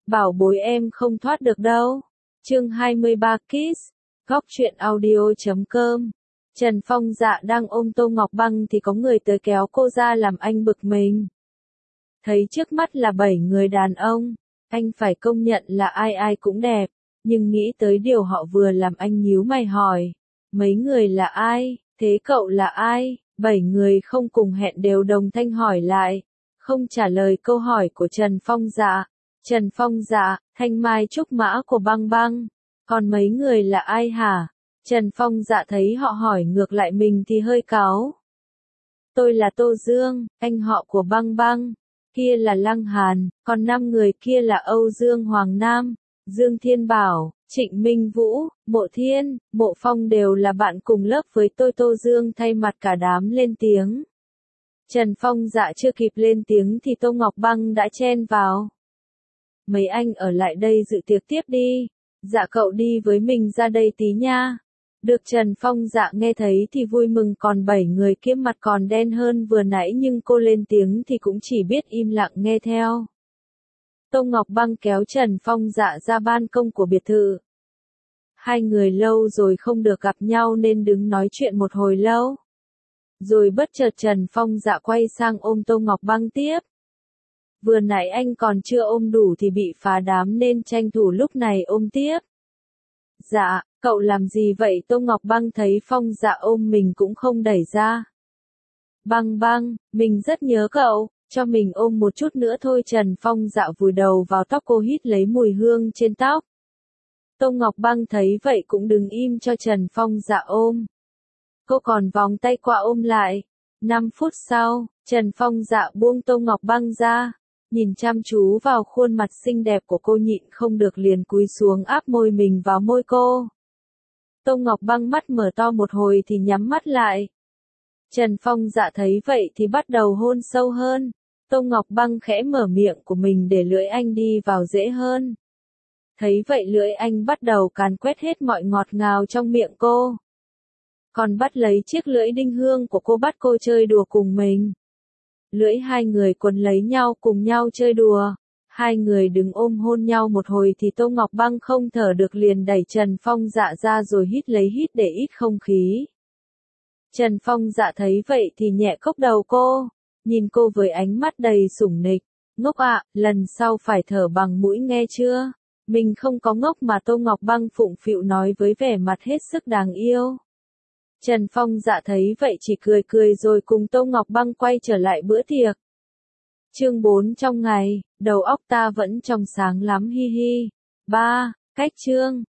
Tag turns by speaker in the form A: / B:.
A: bảo bối em không thoát được đâu. Chương 23 Kiss, góc truyện audio.com. Trần Phong Dạ đang ôm Tô Ngọc Băng thì có người tới kéo cô ra làm anh bực mình. Thấy trước mắt là 7 người đàn ông, anh phải công nhận là ai ai cũng đẹp, nhưng nghĩ tới điều họ vừa làm anh nhíu mày hỏi, mấy người là ai, thế cậu là ai? 7 người không cùng hẹn đều đồng thanh hỏi lại, không trả lời câu hỏi của Trần Phong Dạ. Trần Phong Dạ, Thanh Mai Trúc Mã của Băng Băng, còn mấy người là ai hả? Trần Phong Dạ thấy họ hỏi ngược lại mình thì hơi cáu. Tôi là Tô Dương, anh họ của Băng Băng, kia là Lăng Hàn, còn 5 người kia là Âu Dương Hoàng Nam, Dương Thiên Bảo, Trịnh Minh Vũ, Mộ Thiên, Mộ Phong đều là bạn cùng lớp với tôi. Tô Dương thay mặt cả đám lên tiếng. Trần Phong Dạ chưa kịp lên tiếng thì Tô Ngọc Băng đã chen vào. Mấy anh ở lại đây dự tiệc tiếp đi, dạ cậu đi với mình ra đây tí nha. Được Trần Phong Dạ nghe thấy thì vui mừng, còn 7 người kia mặt còn đen hơn vừa nãy nhưng cô lên tiếng thì cũng chỉ biết im lặng nghe theo. Tô Ngọc Băng kéo Trần Phong Dạ ra ban công của biệt thự. Hai người lâu rồi không được gặp nhau nên đứng nói chuyện một hồi lâu. Rồi bất chợt Trần Phong Dạ quay sang ôm Tô Ngọc Băng tiếp. Vừa nãy anh còn chưa ôm đủ thì bị phá đám nên tranh thủ lúc này ôm tiếp. Dạ, cậu làm gì vậy? Tô Ngọc Băng thấy Phong Dạ ôm mình cũng không đẩy ra. Băng Băng, mình rất nhớ cậu, cho mình ôm một chút nữa thôi. Trần Phong Dạ vùi đầu vào tóc cô hít lấy mùi hương trên tóc. Tô Ngọc Băng thấy vậy cũng đứng im cho Trần Phong Dạ ôm. Cô còn vòng tay qua ôm lại. 5 phút sau, Trần Phong Dạ buông Tô Ngọc Băng ra, nhìn chăm chú vào khuôn mặt xinh đẹp của cô nhịn không được liền cúi xuống áp môi mình vào môi cô. Tô Ngọc Băng mắt mở to một hồi thì nhắm mắt lại. Trần Phong Dạ thấy vậy thì bắt đầu hôn sâu hơn. Tô Ngọc Băng khẽ mở miệng của mình để lưỡi anh đi vào dễ hơn. Thấy vậy lưỡi anh bắt đầu càn quét hết mọi ngọt ngào trong miệng cô. Còn bắt lấy chiếc lưỡi đinh hương của cô bắt cô chơi đùa cùng mình. Lưỡi hai người quấn lấy nhau cùng nhau chơi đùa. Hai người đứng ôm hôn nhau một hồi thì Tô Ngọc Băng không thở được liền đẩy Trần Phong Dạ ra rồi hít lấy hít để ít không khí. Trần Phong Dạ thấy vậy thì nhẹ cốc đầu cô, nhìn cô với ánh mắt đầy sủng nịch. Ngốc ạ, lần sau phải thở bằng mũi nghe chưa? Mình không có ngốc mà. Tô Ngọc Băng phụng phịu nói với vẻ mặt hết sức đáng yêu. Trần Phong Dạ thấy vậy chỉ cười cười rồi cùng Tô Ngọc Băng quay trở lại bữa tiệc. Chương 4 trong ngày, đầu óc ta vẫn trong sáng lắm hi hi. 3. Cách chương.